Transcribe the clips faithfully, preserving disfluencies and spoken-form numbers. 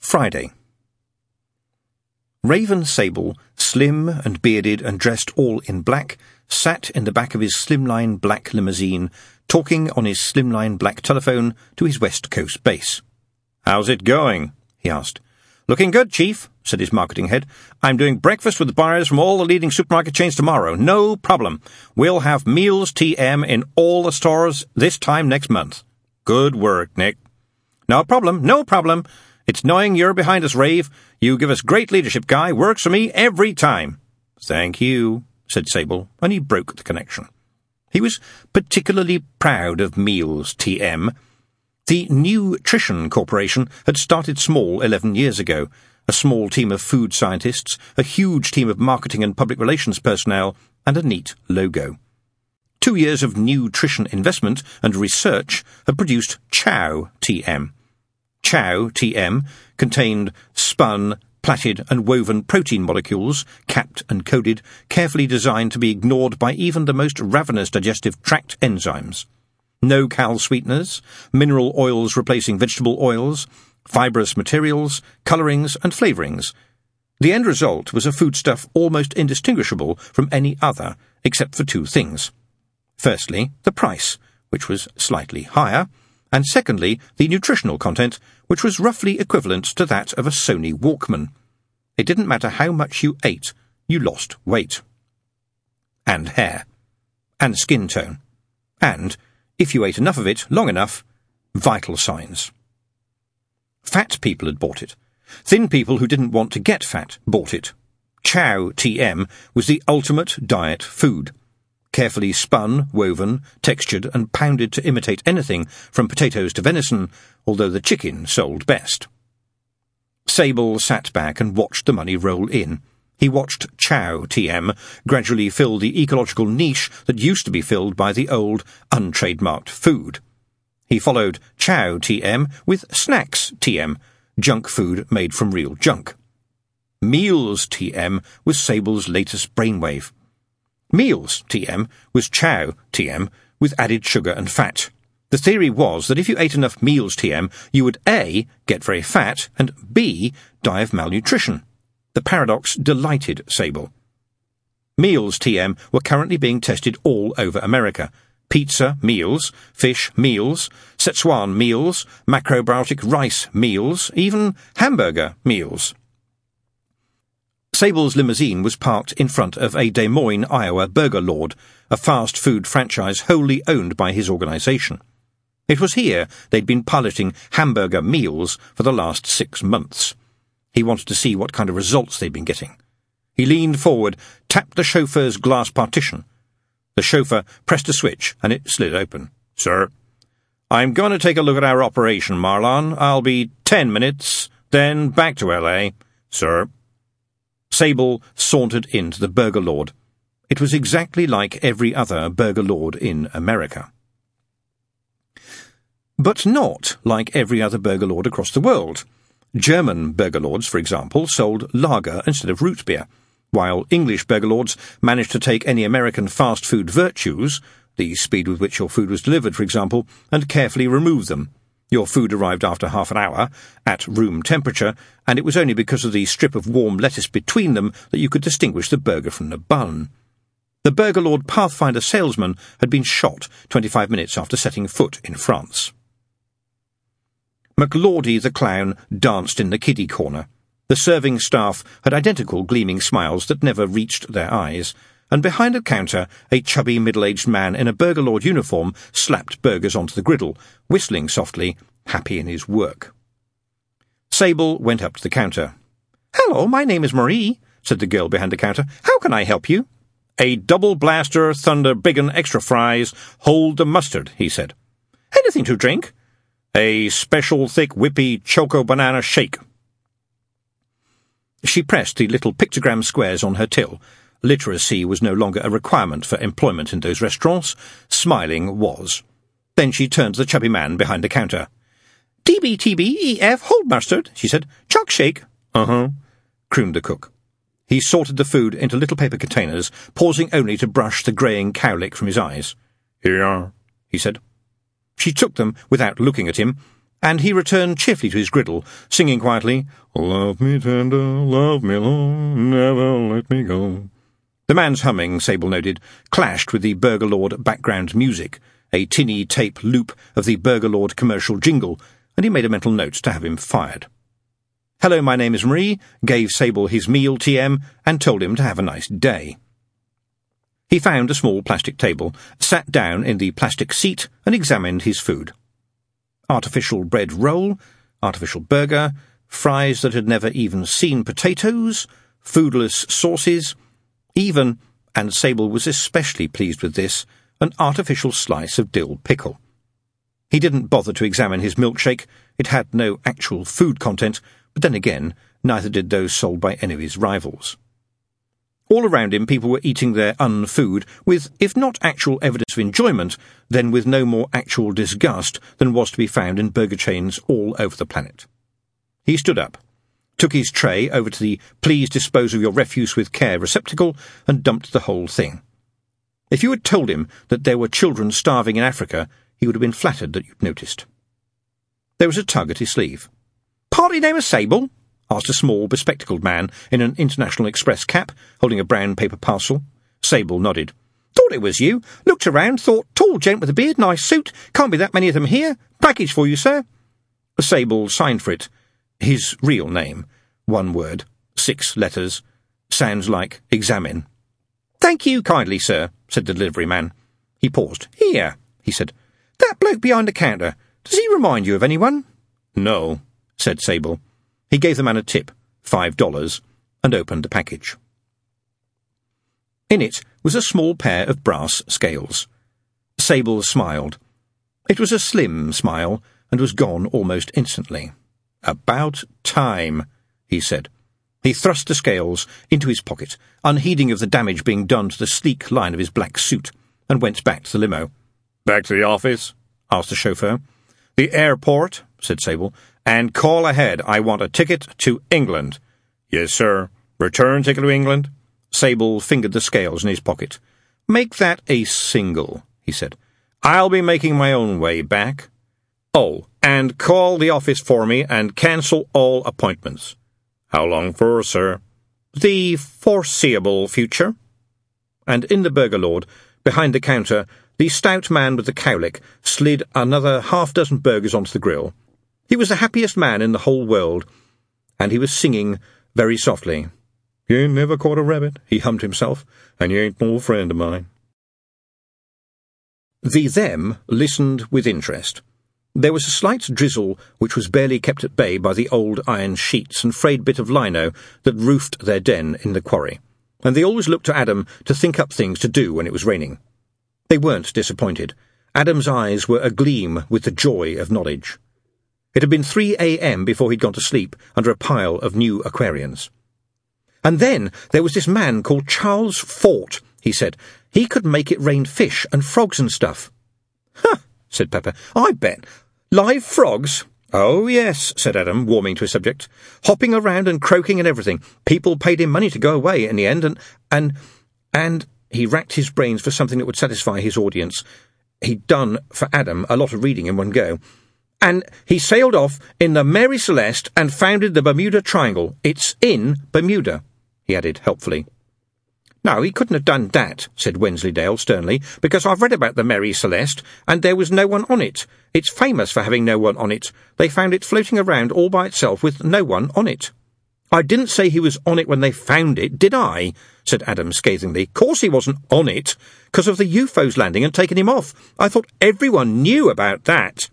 Friday. Raven Sable, slim and bearded and dressed all in black, sat in the back of his slimline black limousine, talking on his slimline black telephone to his West Coast base. "How's it going?" he asked. "Looking good, Chief," said his marketing head. "I'm doing breakfast with buyers from all the leading supermarket chains tomorrow. No problem. We'll have Meals T M in all the stores this time next month." "Good work, Nick." "No problem, no problem. It's knowing you're behind us, Rave. You give us great leadership, Guy. Works for me every time." "Thank you," said Sable, and he broke the connection. He was particularly proud of Meals T M. The Nutrition Corporation had started small eleven years ago, a small team of food scientists, a huge team of marketing and public relations personnel, and a neat logo. Two years of nutrition investment and research had produced Chow T M. Chow T M contained spun, plaited and woven protein molecules, capped and coded, carefully designed to be ignored by even the most ravenous digestive tract enzymes. No-cal sweeteners, mineral oils replacing vegetable oils, fibrous materials, colourings and flavourings. The end result was a foodstuff almost indistinguishable from any other, except for two things. Firstly, the price, which was slightly higher, and secondly, the nutritional content, which was roughly equivalent to that of a Sony Walkman. It didn't matter how much you ate, you lost weight. And hair. And skin tone. And, if you ate enough of it long enough, vital signs. Fat people had bought it. Thin people who didn't want to get fat bought it. Chow T M was the ultimate diet food. Carefully spun, woven, textured and pounded to imitate anything from potatoes to venison, although the chicken sold best. Sable sat back and watched the money roll in. He watched Chow T M gradually fill the ecological niche that used to be filled by the old, untrademarked food. He followed Chow T M with Snacks T M, junk food made from real junk. Meals T M was Sable's latest brainwave. Meals T M was Chow T M with added sugar and fat. The theory was that if you ate enough Meals T M, you would A. get very fat, and B. die of malnutrition. The paradox delighted Sable. Meals T M were currently being tested all over America. Pizza meals, fish meals, Szechuan meals, macrobiotic rice meals, even hamburger meals. Sable's limousine was parked in front of a Des Moines, Iowa Burger Lord, a fast food franchise wholly owned by his organization. It was here they'd been piloting hamburger meals for the last six months. He wanted to see what kind of results they'd been getting. He leaned forward, tapped the chauffeur's glass partition. The chauffeur pressed a switch, and it slid open. "Sir, I'm going to take a look at our operation, Marlon. I'll be ten minutes, then back to L A. Sir." Sable sauntered into the Burger Lord. It was exactly like every other Burger Lord in America. But not like every other Burger Lord across the world. German Burger Lords, for example, sold lager instead of root beer, while English Burger Lords managed to take any American fast food virtues, the speed with which your food was delivered, for example, and carefully remove them. Your food arrived after half an hour, at room temperature, and it was only because of the strip of warm lettuce between them that you could distinguish the burger from the bun. The Burger Lord Pathfinder salesman had been shot twenty-five minutes after setting foot in France. McLordy the clown danced in the kiddie corner. The serving staff had identical gleaming smiles that never reached their eyes, and behind the counter a chubby middle-aged man in a Burger Lord uniform slapped burgers onto the griddle, whistling softly, happy in his work. Sable went up to the counter. "Hello, my name is Marie," said the girl behind the counter. "How can I help you?" "A double blaster, thunder, bacon, extra fries, hold the mustard," he said. "Anything to drink?" "A special thick whippy choco banana shake." She pressed the little pictogram squares on her till. Literacy was no longer a requirement for employment in those restaurants. Smiling was. Then she turned to the chubby man behind the counter. "D B T B E F hold mustard," she said. "Choc shake." "Uh-huh," crooned the cook. He sorted the food into little paper containers, pausing only to brush the greying cowlick from his eyes. "Here you are," he said. She took them without looking at him. and he returned cheerfully to his griddle, singing quietly, "Love me tender, love me long, never let me go." The man's humming, Sable noted, clashed with the Burger Lord background music, a tinny tape loop of the Burger Lord commercial jingle, and he made a mental note to have him fired. "Hello, my name is Marie," gave Sable his meal T M, and told him to have a nice day. He found a small plastic table, sat down in the plastic seat, and examined his food. Artificial bread roll, artificial burger, fries that had never even seen potatoes, foodless sauces, even, and Sable was especially pleased with this, an artificial slice of dill pickle. He didn't bother to examine his milkshake. It had no actual food content, but then again, neither did those sold by any of his rivals. All around him people were eating their un-food with, if not actual evidence of enjoyment, then with no more actual disgust than was to be found in burger chains all over the planet. He stood up, took his tray over to the "please dispose of your refuse with care" receptacle, and dumped the whole thing. If you had told him that there were children starving in Africa, he would have been flattered that you'd noticed. There was a tug at his sleeve. "Party name of Sable?" asked a small, bespectacled man in an International Express cap, holding a brown paper parcel. Sable nodded. "Thought it was you. Looked around, thought, tall gent with a beard, nice suit. Can't be that many of them here. Package for you, sir." Sable signed for it. His real name. One word. Six letters. Sounds like examine. "Thank you kindly, sir," said the delivery man. He paused. "Here," he said. "That bloke behind the counter. Does he remind you of anyone?" "No," said Sable. He gave the man a tip, five dollars, and opened the package. In it was a small pair of brass scales. Sable smiled. It was a slim smile, and was gone almost instantly. "About time," he said. He thrust the scales into his pocket, unheeding of the damage being done to the sleek line of his black suit, and went back to the limo. "Back to the office?" asked the chauffeur. "The airport," said Sable, "and call ahead. I want a ticket to England." "Yes, sir. Return ticket to England?" Sable fingered the scales in his pocket. "Make that a single," he said. "I'll be making my own way back. Oh, and call the office for me and cancel all appointments." "How long for, sir?" "The foreseeable future." And in the Burger Lord, behind the counter, the stout man with the cowlick slid another half-dozen burgers onto the grill. He was the happiest man in the whole world, and he was singing very softly. "You ain't never caught a rabbit," he hummed himself, "and you ain't no friend of mine." The them listened with interest. There was a slight drizzle which was barely kept at bay by the old iron sheets and frayed bit of lino that roofed their den in the quarry, and they always looked to Adam to think up things to do when it was raining. They weren't disappointed. Adam's eyes were agleam with the joy of knowledge. It had been three a m before he'd gone to sleep under a pile of new Aquarians. "And then there was this man called Charles Fort," he said. "He could make it rain fish and frogs and stuff." "Huh," said Pepper. "I bet. Live frogs?" "Oh, yes," said Adam, warming to his subject. "Hopping around and croaking and everything. People paid him money to go away in the end, and... and... and... He racked his brains for something that would satisfy his audience. He'd done, for Adam, a lot of reading in one go. "And he sailed off in the Mary Celeste and founded the Bermuda Triangle. It's in Bermuda," he added helpfully. "No, he couldn't have done that," said Wensleydale sternly, "because I've read about the Mary Celeste, and there was no one on it. It's famous for having no one on it. They found it floating around all by itself with no one on it." "I didn't say he was on it when they found it, did I?" said Adam scathingly. "Course he wasn't on it, because of the U F Os landing and taking him off. I thought everyone knew about that."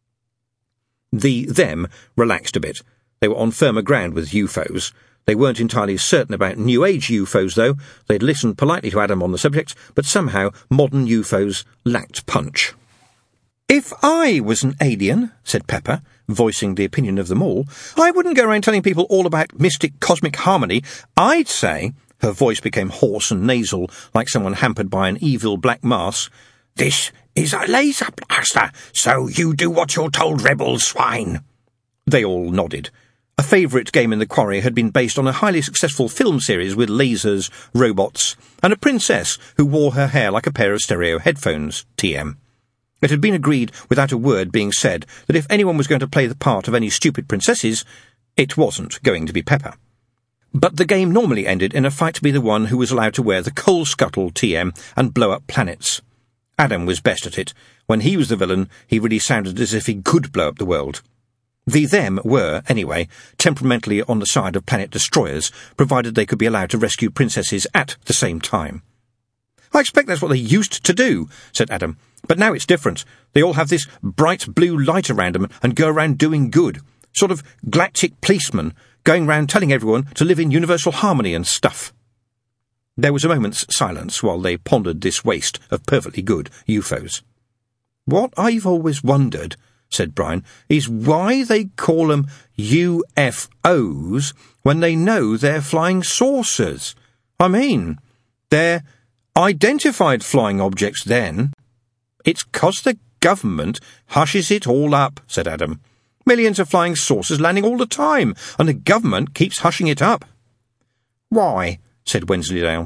The them relaxed a bit. They were on firmer ground with U F Os. They weren't entirely certain about New Age U F Os, though. They'd listened politely to Adam on the subject, but somehow modern U F Os lacked punch. "If I was an alien," said Pepper, voicing the opinion of them all, "I wouldn't go around telling people all about mystic cosmic harmony. I'd say," her voice became hoarse and nasal, like someone hampered by an evil black mass, "This is a laser blaster, so you do what you're told, rebel swine." They all nodded. A favourite game in the quarry had been based on a highly successful film series with lasers, robots, and a princess who wore her hair like a pair of stereo headphones, T M. It had been agreed, without a word being said, that if anyone was going to play the part of any stupid princesses, it wasn't going to be Peppa. But the game normally ended in a fight to be the one who was allowed to wear the coal scuttle T M and blow up planets. Adam was best at it. When he was the villain, he really sounded as if he could blow up the world. The them were, anyway, temperamentally on the side of planet destroyers, provided they could be allowed to rescue princesses at the same time. "I expect that's what they used to do," said Adam. "But now it's different. They all have this bright blue light around them and go around doing good. Sort of galactic policemen, going round telling everyone to live in universal harmony and stuff." There was a moment's silence while they pondered this waste of perfectly good U F Os. "What I've always wondered," said Brian, "is why they call them U F Os when they know they're flying saucers. I mean, they're identified flying objects then." "It's 'cause the government hushes it all up," said Adam. "Millions of flying saucers landing all the time, and the government keeps hushing it up." "Why?" said Wensleydale.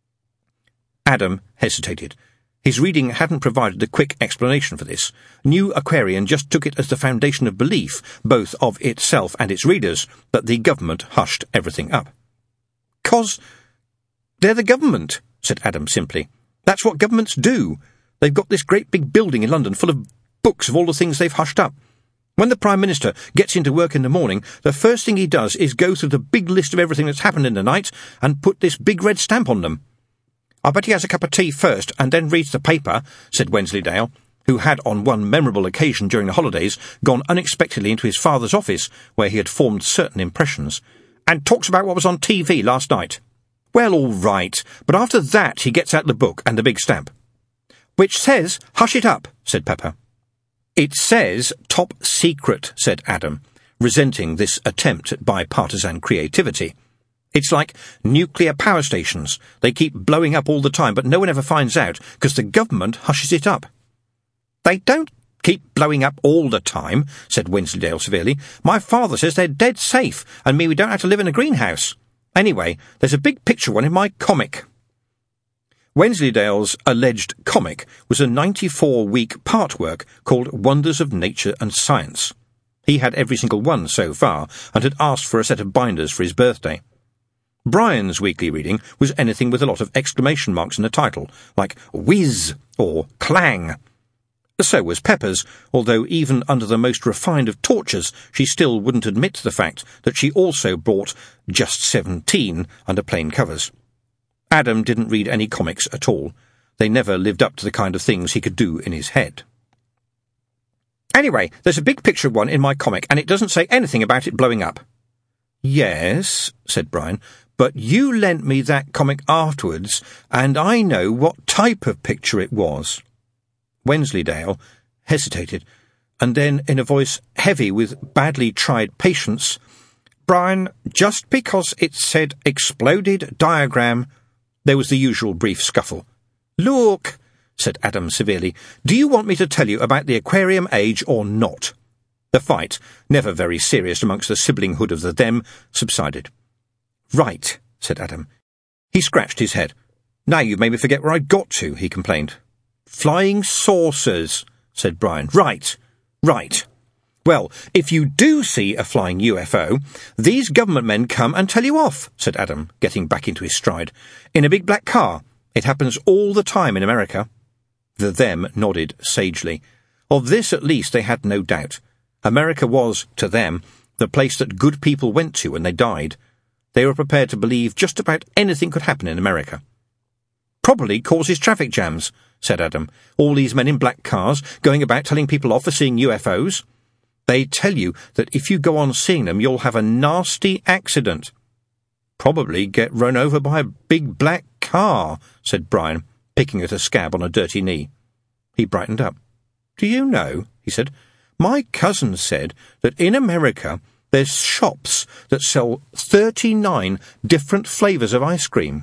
Adam hesitated. His reading hadn't provided a quick explanation for this. New Aquarian just took it as the foundation of belief, both of itself and its readers, that the government hushed everything up. "'Cause they're the government," said Adam simply. "That's what governments do. They've got this great big building in London full of books of all the things they've hushed up. When the Prime Minister gets into work in the morning, the first thing he does is go through the big list of everything that's happened in the night and put this big red stamp on them." "I bet he has a cup of tea first and then reads the paper," said Wensleydale, who had on one memorable occasion during the holidays gone unexpectedly into his father's office, where he had formed certain impressions, "and talks about what was on T V last night." "Well, all right, but after that he gets out the book and the big stamp." "Which says, hush it up," said Peppa. "It says top secret," said Adam, resenting this attempt at bipartisan creativity. "It's like nuclear power stations. They keep blowing up all the time, but no one ever finds out, because the government hushes it up." "They don't keep blowing up all the time," said Wensleydale severely. "My father says they're dead safe, and me we don't have to live in a greenhouse. Anyway, there's a big picture one in my comic." Wensleydale's alleged comic was a ninety-four week part work called Wonders of Nature and Science. He had every single one so far, and had asked for a set of binders for his birthday. Brian's weekly reading was anything with a lot of exclamation marks in the title, like whiz or clang. So was Peppa's, although even under the most refined of tortures, she still wouldn't admit to the fact that she also bought Just Seventeen under plain covers. Adam didn't read any comics at all. They never lived up to the kind of things he could do in his head. "Anyway, there's a big picture of one in my comic, and it doesn't say anything about it blowing up." "Yes," said Brian, "but you lent me that comic afterwards, and I know what type of picture it was." Wensleydale hesitated, and then, in a voice heavy with badly tried patience, "Brian, just because it said exploded diagram—" There was the usual brief scuffle. "Look," said Adam severely, "do you want me to tell you about the aquarium age or not?" The fight, never very serious amongst the siblinghood of the them, subsided. "Right," said Adam. He scratched his head. "Now you've made me forget where I got to," he complained. "Flying saucers," said Brian. "Right, right. Well, if you do see a flying U F O, these government men come and tell you off," said Adam, getting back into his stride. "In a big black car. It happens all the time in America." The them nodded sagely. Of this at least they had no doubt. America was, to them, the place that good people went to when they died. They were prepared to believe just about anything could happen in America. "Probably causes traffic jams," said Adam. "All these men in black cars going about telling people off for seeing U F Os. They tell you that if you go on seeing them, you'll have a nasty accident." "Probably get run over by a big black car," said Brian, picking at a scab on a dirty knee. He brightened up. "Do you know," he said, "my cousin said that in America there's shops that sell thirty-nine different flavours of ice cream."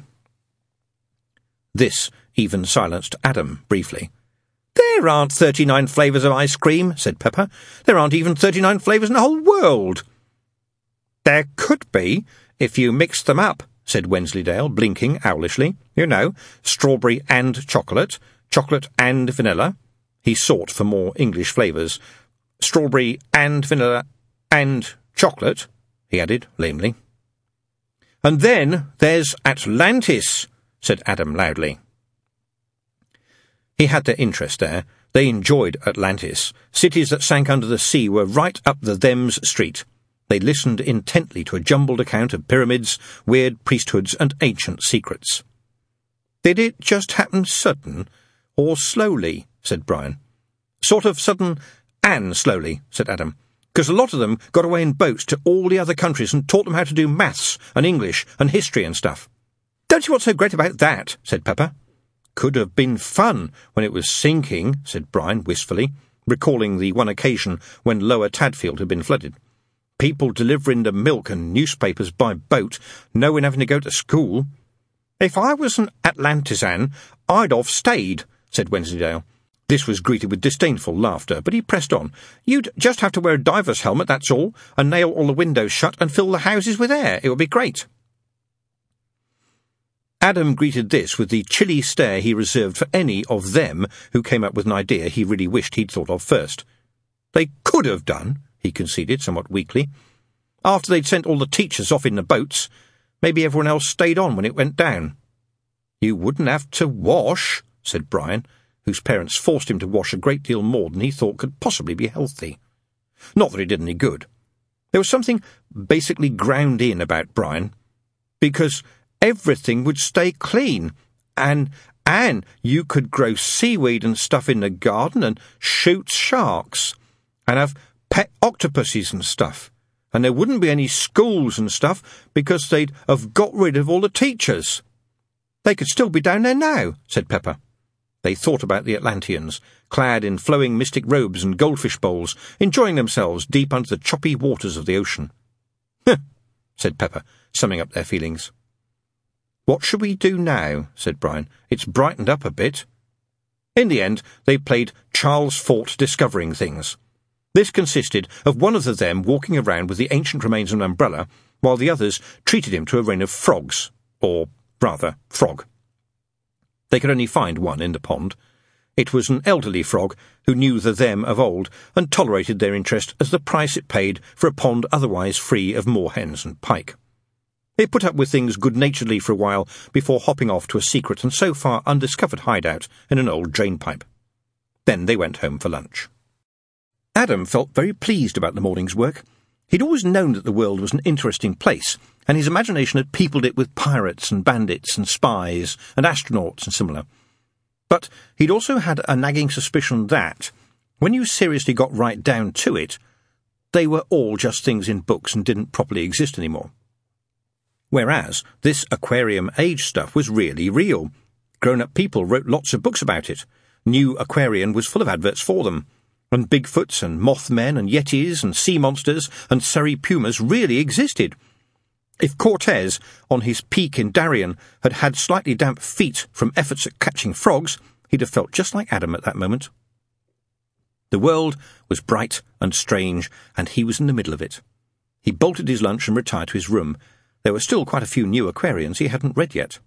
This even silenced Adam briefly. "There aren't thirty-nine flavours of ice cream," said Peppa. "There aren't even thirty-nine flavours in the whole world." "There could be, if you mixed them up," said Wensleydale, blinking owlishly. "You know, strawberry and chocolate, chocolate and vanilla." He sought for more English flavours. "Strawberry and vanilla and chocolate," he added lamely. "And then there's Atlantis," said Adam loudly. He had their interest there. They enjoyed Atlantis. Cities that sank under the sea were right up the Thames Street. They listened intently to a jumbled account of pyramids, weird priesthoods, and ancient secrets. "Did it just happen sudden, or slowly?" said Brian. "Sort of sudden and slowly," said Adam, "because a lot of them got away in boats to all the other countries and taught them how to do maths and English and history and stuff." "Don't see what's so great about that," said Pepper. "Could have been fun when it was sinking," said Brian wistfully, recalling the one occasion when Lower Tadfield had been flooded. "People delivering the milk and newspapers by boat, no one having to go to school." "If I was an Atlantisan, I'd have stayed," said Wensleydale. This was greeted with disdainful laughter, but he pressed on. "You'd just have to wear a diver's helmet, that's all, and nail all the windows shut and fill the houses with air. It would be great." Adam greeted this with the chilly stare he reserved for any of them who came up with an idea he really wished he'd thought of first. "They could have done," he conceded somewhat weakly. "After they'd sent all the teachers off in the boats, maybe everyone else stayed on when it went down." "You wouldn't have to wash," said Brian, whose parents forced him to wash a great deal more than he thought could possibly be healthy. Not that it did any good. There was something basically ground in about Brian, because everything would stay clean, and and you could grow seaweed and stuff in the garden and shoot sharks and have pet octopuses and stuff, and there wouldn't be any schools and stuff because they'd have got rid of all the teachers." "They could still be down there now," said Pepper. They thought about the Atlanteans, clad in flowing mystic robes and goldfish bowls, enjoying themselves deep under the choppy waters of the ocean. "Huh," said Pepper, summing up their feelings. "What should we do now?" said Brian. "It's brightened up a bit." In the end, they played Charles Fort Discovering Things. This consisted of one of the them walking around with the ancient remains of an umbrella, while the others treated him to a rain of frogs, or, rather, frog. They could only find one in the pond. It was an elderly frog who knew the them of old and tolerated their interest as the price it paid for a pond otherwise free of moorhens and pike. They put up with things good-naturedly for a while before hopping off to a secret and so far undiscovered hideout in an old drainpipe. Then they went home for lunch. Adam felt very pleased about the morning's work. He'd always known that the world was an interesting place, and his imagination had peopled it with pirates and bandits and spies and astronauts and similar. But he'd also had a nagging suspicion that, when you seriously got right down to it, they were all just things in books and didn't properly exist anymore. Whereas this aquarium age stuff was really real. Grown-up people wrote lots of books about it. New Aquarian was full of adverts for them. And Bigfoots and Mothmen and Yetis and sea monsters and Surrey pumas really existed. If Cortez, on his peak in Darien, had had slightly damp feet from efforts at catching frogs, he'd have felt just like Adam at that moment. The world was bright and strange, and he was in the middle of it. He bolted his lunch and retired to his room. There were still quite a few new Aquarians he hadn't read yet.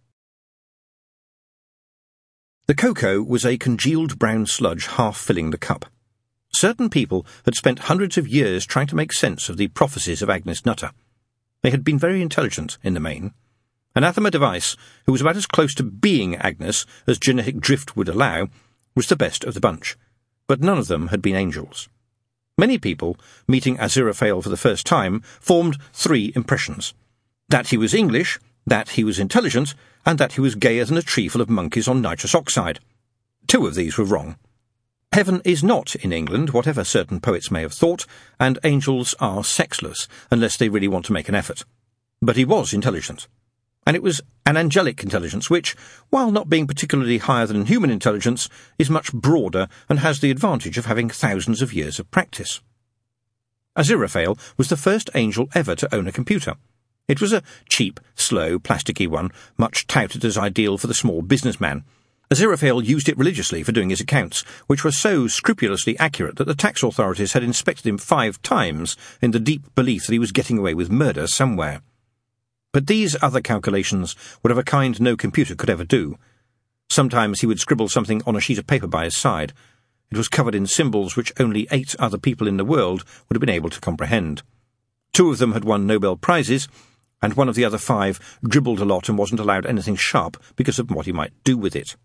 The cocoa was a congealed brown sludge half filling the cup. Certain people had spent hundreds of years trying to make sense of the prophecies of Agnes Nutter. They had been very intelligent, in the main. Anathema Device, who was about as close to being Agnes as genetic drift would allow, was the best of the bunch, but none of them had been angels. Many people, meeting Aziraphale for the first time, formed three impressions: that he was English, that he was intelligent, and that he was gayer than a tree full of monkeys on nitrous oxide. Two of these were wrong. Heaven is not in England, whatever certain poets may have thought, and angels are sexless, unless they really want to make an effort. But he was intelligent. And it was an angelic intelligence which, while not being particularly higher than human intelligence, is much broader and has the advantage of having thousands of years of practice. Aziraphale was the first angel ever to own a computer. It was a cheap, slow, plasticky one, much touted as ideal for the small businessman. Aziraphale used it religiously for doing his accounts, which were so scrupulously accurate that the tax authorities had inspected him five times in the deep belief that he was getting away with murder somewhere. But these other calculations were of a kind no computer could ever do. Sometimes he would scribble something on a sheet of paper by his side. It was covered in symbols which only eight other people in the world would have been able to comprehend. Two of them had won Nobel Prizes, and one of the other five dribbled a lot and wasn't allowed anything sharp because of what he might do with it.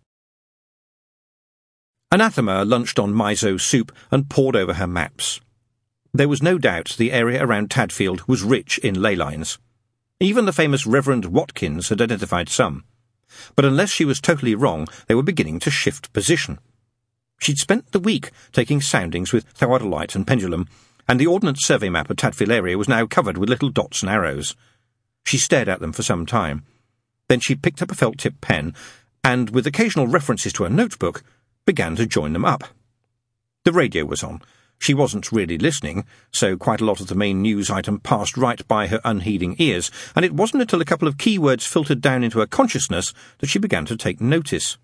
Anathema lunched on miso soup and pored over her maps. There was no doubt the area around Tadfield was rich in ley lines. Even the famous Reverend Watkins had identified some. But unless she was totally wrong, they were beginning to shift position. She'd spent the week taking soundings with theodolite and pendulum, and the Ordnance Survey map of Tadfield area was now covered with little dots and arrows. She stared at them for some time. Then she picked up a felt-tip pen, and, with occasional references to a notebook, began to join them up. The radio was on. She wasn't really listening, so quite a lot of the main news item passed right by her unheeding ears, and it wasn't until a couple of keywords filtered down into her consciousness that she began to take notice.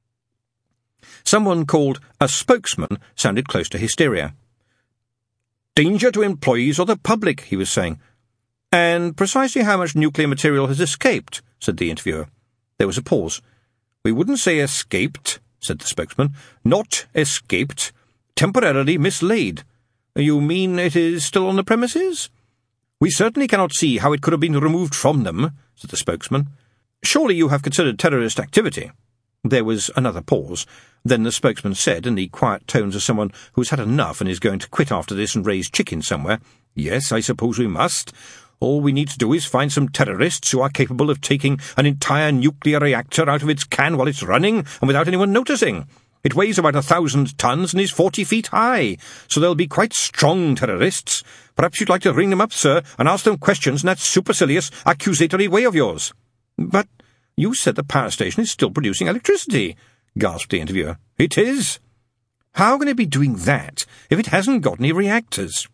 Someone called a spokesman sounded close to hysteria. "Danger to employees or the public," he was saying. "And precisely how much nuclear material has escaped?" said the interviewer. There was a pause. "We wouldn't say escaped," said the spokesman. "Not escaped. Temporarily mislaid. You mean it is still on the premises?" "We certainly cannot see how it could have been removed from them," said the spokesman. "Surely you have considered terrorist activity?" There was another pause. Then the spokesman said, in the quiet tones of someone who's had enough and is going to quit after this and raise chickens somewhere, "Yes, I suppose we must. All we need to do is find some terrorists who are capable of taking an entire nuclear reactor out of its can while it's running and without anyone noticing. It weighs about a thousand tons and is forty feet high, so they'll be quite strong terrorists. Perhaps you'd like to ring them up, sir, and ask them questions in that supercilious, accusatory way of yours." "But you said the power station is still producing electricity," gasped the interviewer. "It is. How can it be doing that if it hasn't got any reactors?"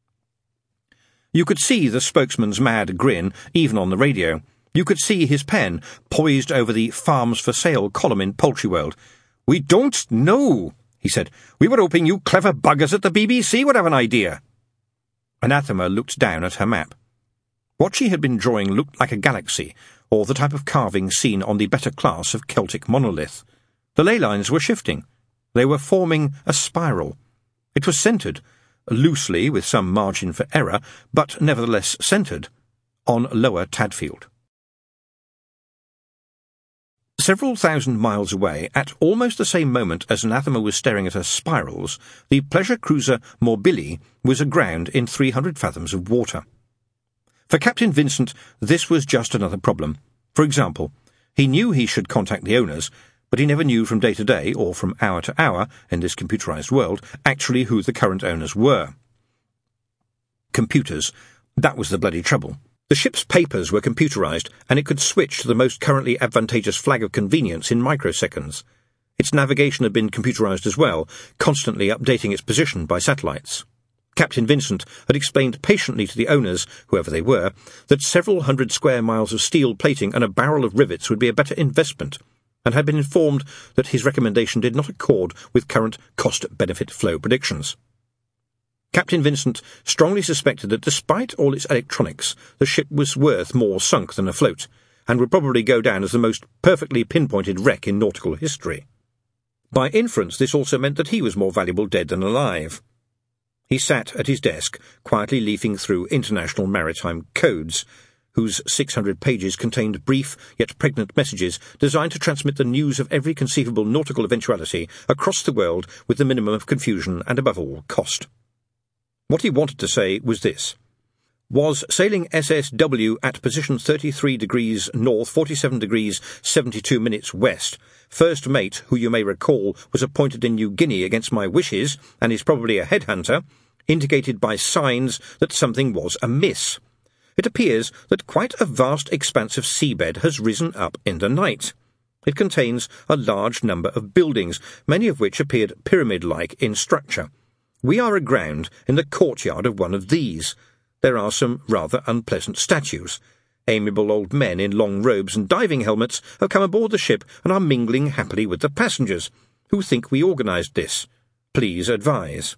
You could see the spokesman's mad grin, even on the radio. You could see his pen poised over the Farms for Sale column in Poultry World. "We don't know," he said. "We were hoping you clever buggers at the B B C would have an idea." Anathema looked down at her map. What she had been drawing looked like a galaxy, or the type of carving seen on the better class of Celtic monolith. The ley lines were shifting. They were forming a spiral. It was centred, loosely with some margin for error, but nevertheless centred, on Lower Tadfield. Several thousand miles away, at almost the same moment as Anathema was staring at her spirals, the pleasure cruiser Morbili was aground in three hundred fathoms of water. For Captain Vincent, this was just another problem. For example, he knew he should contact the owners, but he never knew from day to day, or from hour to hour, in this computerized world, actually who the current owners were. Computers. That was the bloody trouble. The ship's papers were computerized, and it could switch to the most currently advantageous flag of convenience in microseconds. Its navigation had been computerized as well, constantly updating its position by satellites. Captain Vincent had explained patiently to the owners, whoever they were, that several hundred square miles of steel plating and a barrel of rivets would be a better investment, and had been informed that his recommendation did not accord with current cost-benefit flow predictions. Captain Vincent strongly suspected that despite all its electronics, the ship was worth more sunk than afloat, and would probably go down as the most perfectly pinpointed wreck in nautical history. By inference, this also meant that he was more valuable dead than alive. He sat at his desk, quietly leafing through international maritime codes, whose six hundred pages contained brief yet pregnant messages designed to transmit the news of every conceivable nautical eventuality across the world with the minimum of confusion and, above all, cost. What he wanted to say was this. Was sailing S S W at position thirty-three degrees north, forty-seven degrees, seventy-two minutes west. First mate, who you may recall was appointed in New Guinea against my wishes, and is probably a headhunter, indicated by signs that something was amiss. It appears that quite a vast expanse of seabed has risen up in the night. It contains a large number of buildings, many of which appeared pyramid-like in structure. We are aground in the courtyard of one of these. There are some rather unpleasant statues. Amiable old men in long robes and diving helmets have come aboard the ship and are mingling happily with the passengers, who think we organised this. Please advise.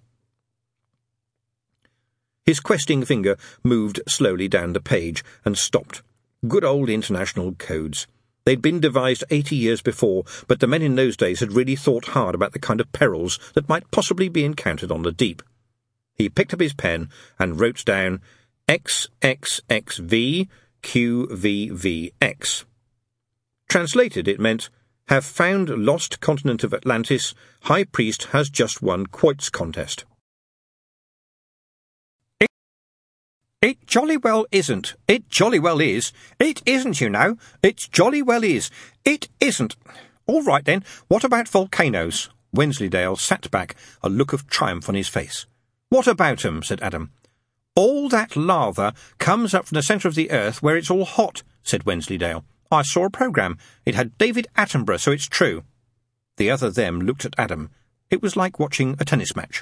His questing finger moved slowly down the page and stopped. Good old international codes. They'd been devised eighty years before, but the men in those days had really thought hard about the kind of perils that might possibly be encountered on the deep. He picked up his pen and wrote down X X X V Q V V X. Translated, it meant, "Have found lost continent of Atlantis. High priest has just won quoits contest." It, it jolly well isn't. It jolly well is. It isn't, you know. It jolly well is. It isn't. All right, then. What about volcanoes? Wensleydale sat back, a look of triumph on his face. What about 'em? Said Adam. All that lava comes up from the centre of the earth where it's all hot, said Wensleydale. I saw a programme. It had David Attenborough, so it's true. The other them looked at Adam. It was like watching a tennis match.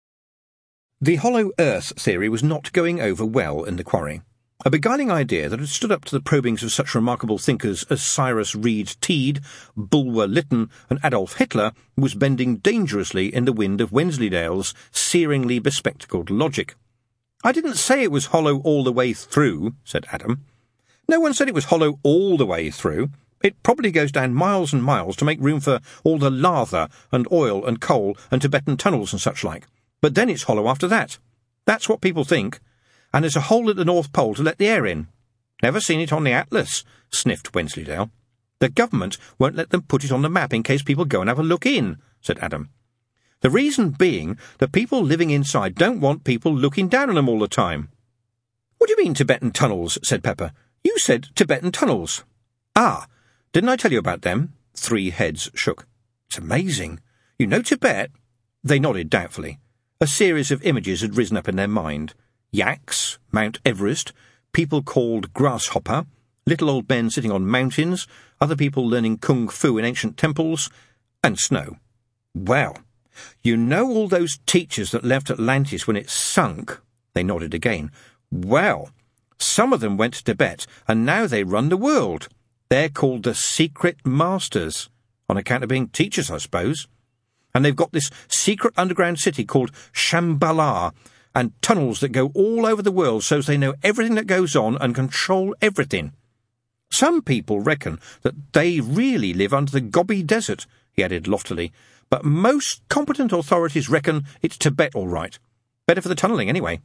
The hollow earth theory was not going over well in the quarry. A beguiling idea that had stood up to the probings of such remarkable thinkers as Cyrus Reed Teed, Bulwer Lytton, and Adolf Hitler was bending dangerously in the wind of Wensleydale's searingly bespectacled logic. I didn't say it was hollow all the way through, said Adam. No one said it was hollow all the way through. It probably goes down miles and miles to make room for all the lather and oil and coal and Tibetan tunnels and such like. But then it's hollow after that. That's what people think. And there's a hole at the North Pole to let the air in. Never seen it on the atlas, sniffed Wensleydale. The government won't let them put it on the map in case people go and have a look in, said Adam. The reason being that people living inside don't want people looking down on them all the time. What do you mean Tibetan tunnels? Said Pepper. You said Tibetan tunnels. Ah, didn't I tell you about them? Three heads shook. It's amazing. You know Tibet? They nodded doubtfully. A series of images had risen up in their mind. Yaks, Mount Everest, people called Grasshopper, little old men sitting on mountains, other people learning kung fu in ancient temples, and snow. Well, you know all those teachers that left Atlantis when it sunk? They nodded again. Well, some of them went to Tibet, and now they run the world. They're called the Secret Masters, on account of being teachers, I suppose. And they've got this secret underground city called Shambhala, and tunnels that go all over the world so they know everything that goes on and control everything. Some people reckon that they really live under the Gobi Desert, he added loftily, but most competent authorities reckon it's Tibet all right. Better for the tunnelling, anyway.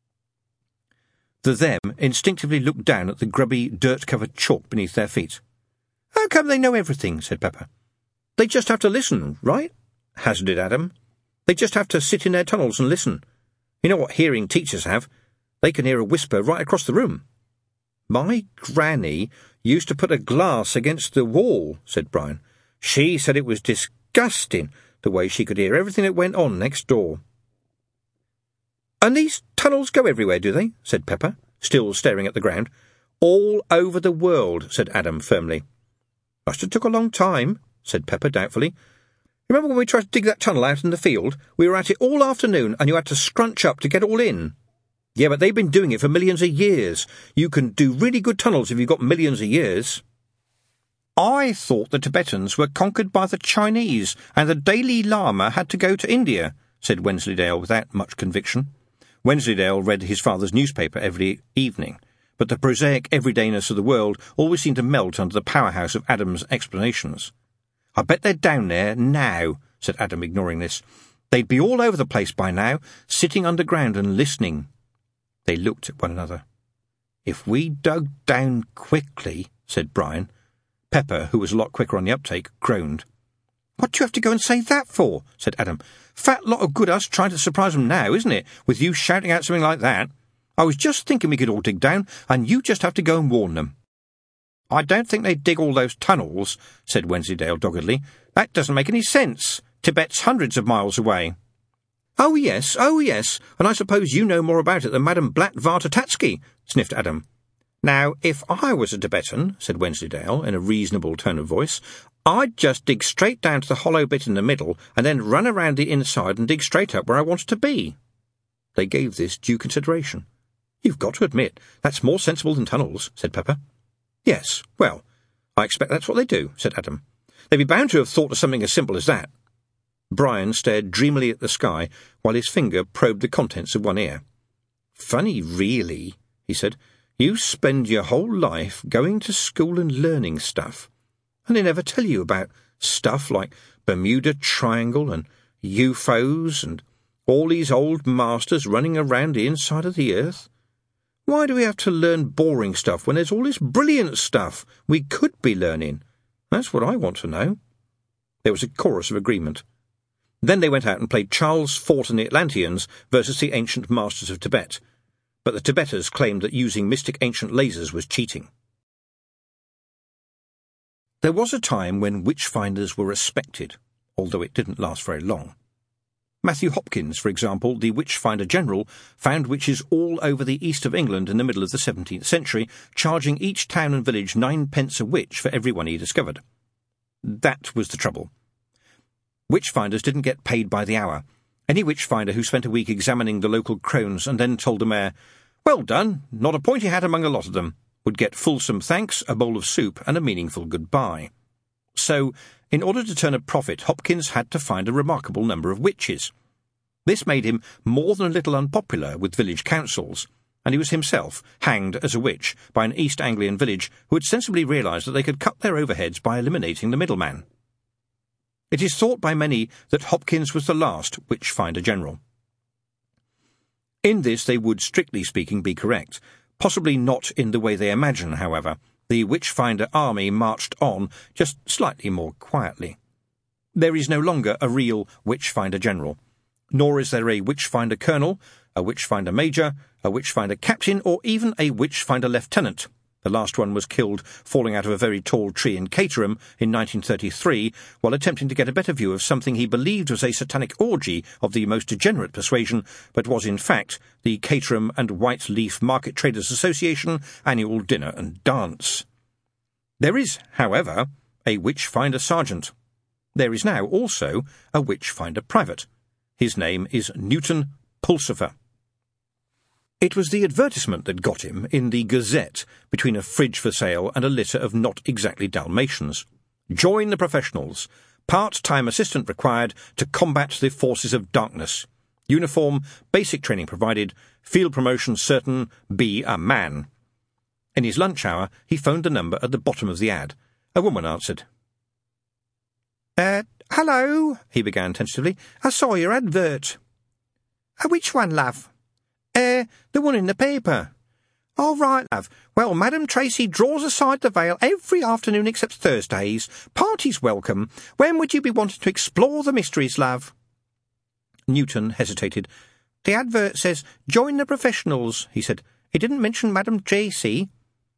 The them instinctively looked down at the grubby, dirt-covered chalk beneath their feet. How come they know everything? Said Pepper. They just have to listen, right? Hazarded Adam. They just have to sit in their tunnels and listen. You know what hearing teachers have? They can hear a whisper right across the room. My granny used to put a glass against the wall, said Brian. She said it was disgusting, the way she could hear everything that went on next door. And these tunnels go everywhere, do they? Said Pepper, still staring at the ground. All over the world, said Adam firmly. Must have took a long time, said Pepper doubtfully. Remember when we tried to dig that tunnel out in the field? We were at it all afternoon, and you had to scrunch up to get it all in. Yeah, but they've been doing it for millions of years. You can do really good tunnels if you've got millions of years. I thought the Tibetans were conquered by the Chinese, and the Dalai Lama had to go to India, said Wensleydale without much conviction. Wensleydale read his father's newspaper every evening, but the prosaic everydayness of the world always seemed to melt under the powerhouse of Adam's explanations. I bet they're down there now, said Adam, ignoring this. They'd be all over the place by now, sitting underground and listening. They looked at one another. If we dug down quickly, said Brian. Pepper, who was a lot quicker on the uptake, groaned. What do you have to go and say that for? Said Adam. Fat lot of good us trying to surprise them now, isn't it, with you shouting out something like that? I was just thinking we could all dig down, and you just have to go and warn them. I don't think they'd dig all those tunnels, said Wensleydale doggedly. That doesn't make any sense. Tibet's hundreds of miles away. Oh, yes, oh, yes, and I suppose you know more about it than Madame Blatt-Vartatatsky, sniffed Adam. Now, if I was a Tibetan, said Wensleydale in a reasonable tone of voice, I'd just dig straight down to the hollow bit in the middle and then run around the inside and dig straight up where I wanted to be. They gave this due consideration. You've got to admit, that's more sensible than tunnels, said Pepper. Yes, well, I expect that's what they do, said Adam. They'd be bound to have thought of something as simple as that. Brian stared dreamily at the sky while his finger probed the contents of one ear. Funny, really, he said. You spend your whole life going to school and learning stuff, And they never tell you about stuff like Bermuda Triangle and U F Os and all these old masters running around the inside of the earth. Why do we have to learn boring stuff when there's all this brilliant stuff we could be learning? That's what I want to know. There was a chorus of agreement. Then they went out and played Charles Fort and the Atlanteans versus the ancient masters of Tibet, but the Tibeters claimed that using mystic ancient lasers was cheating. There was a time when witch-finders were respected, although it didn't last very long. Matthew Hopkins, for example, the witch-finder general, found witches all over the east of England in the middle of the seventeenth century, charging each town and village ninepence a witch for every one he discovered. That was the trouble. Witch-finders didn't get paid by the hour. Any witch-finder who spent a week examining the local crones and then told the mayor, "Well done, not a pointy hat among a lot of them," would get fulsome thanks, a bowl of soup, and a meaningful goodbye. So, in order to turn a profit, Hopkins had to find a remarkable number of witches. This made him more than a little unpopular with village councils, and he was himself hanged as a witch by an East Anglian village who had sensibly realised that they could cut their overheads by eliminating the middleman. It is thought by many that Hopkins was the last witch-finder general. In this they would, strictly speaking, be correct, possibly not in the way they imagine, however. The witch-finder army marched on, just slightly more quietly. There is no longer a real witch-finder general, nor is there a witch-finder colonel, a witch-finder major, a witch-finder captain, or even a witch-finder lieutenant. The last one was killed falling out of a very tall tree in Caterham in nineteen thirty-three while attempting to get a better view of something he believed was a satanic orgy of the most degenerate persuasion, but was in fact the Caterham and White Leaf Market Traders Association annual dinner and dance. There is, however, a witch-finder sergeant. There is now also a witch-finder private. His name is Newton Pulsifer. It was the advertisement that got him in the Gazette between a fridge for sale and a litter of not exactly Dalmatians. Join the professionals. Part-time assistant required to combat the forces of darkness. Uniform, basic training provided, field promotion certain, be a man. In his lunch hour, he phoned the number at the bottom of the ad. A woman answered. Uh, hello, he began tentatively. I saw your advert. Uh, which one, love? Eh, uh, the one in the paper. All right, love. Well, Madam Tracy draws aside the veil every afternoon except Thursdays. Parties welcome. When would you be wanting to explore the mysteries, love? Newton hesitated. The advert says, join the professionals, he said. It didn't mention Madam Tracy.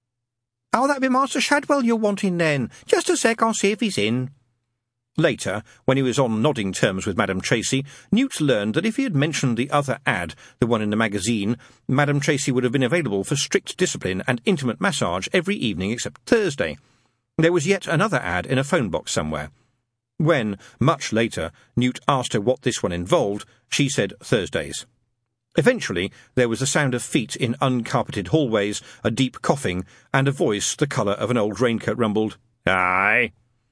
Oh, that'd be Master Shadwell you're wanting then. Just a sec, I'll see if he's in. Later, when he was on nodding terms with Madam Tracy, Newt learned that if he had mentioned the other ad, the one in the magazine, Madam Tracy would have been available for strict discipline and intimate massage every evening except Thursday. There was yet another ad in a phone box somewhere. When, much later, Newt asked her what this one involved, she said Thursdays. Eventually, there was the sound of feet in uncarpeted hallways, a deep coughing, and a voice the colour of an old raincoat rumbled, "Aye."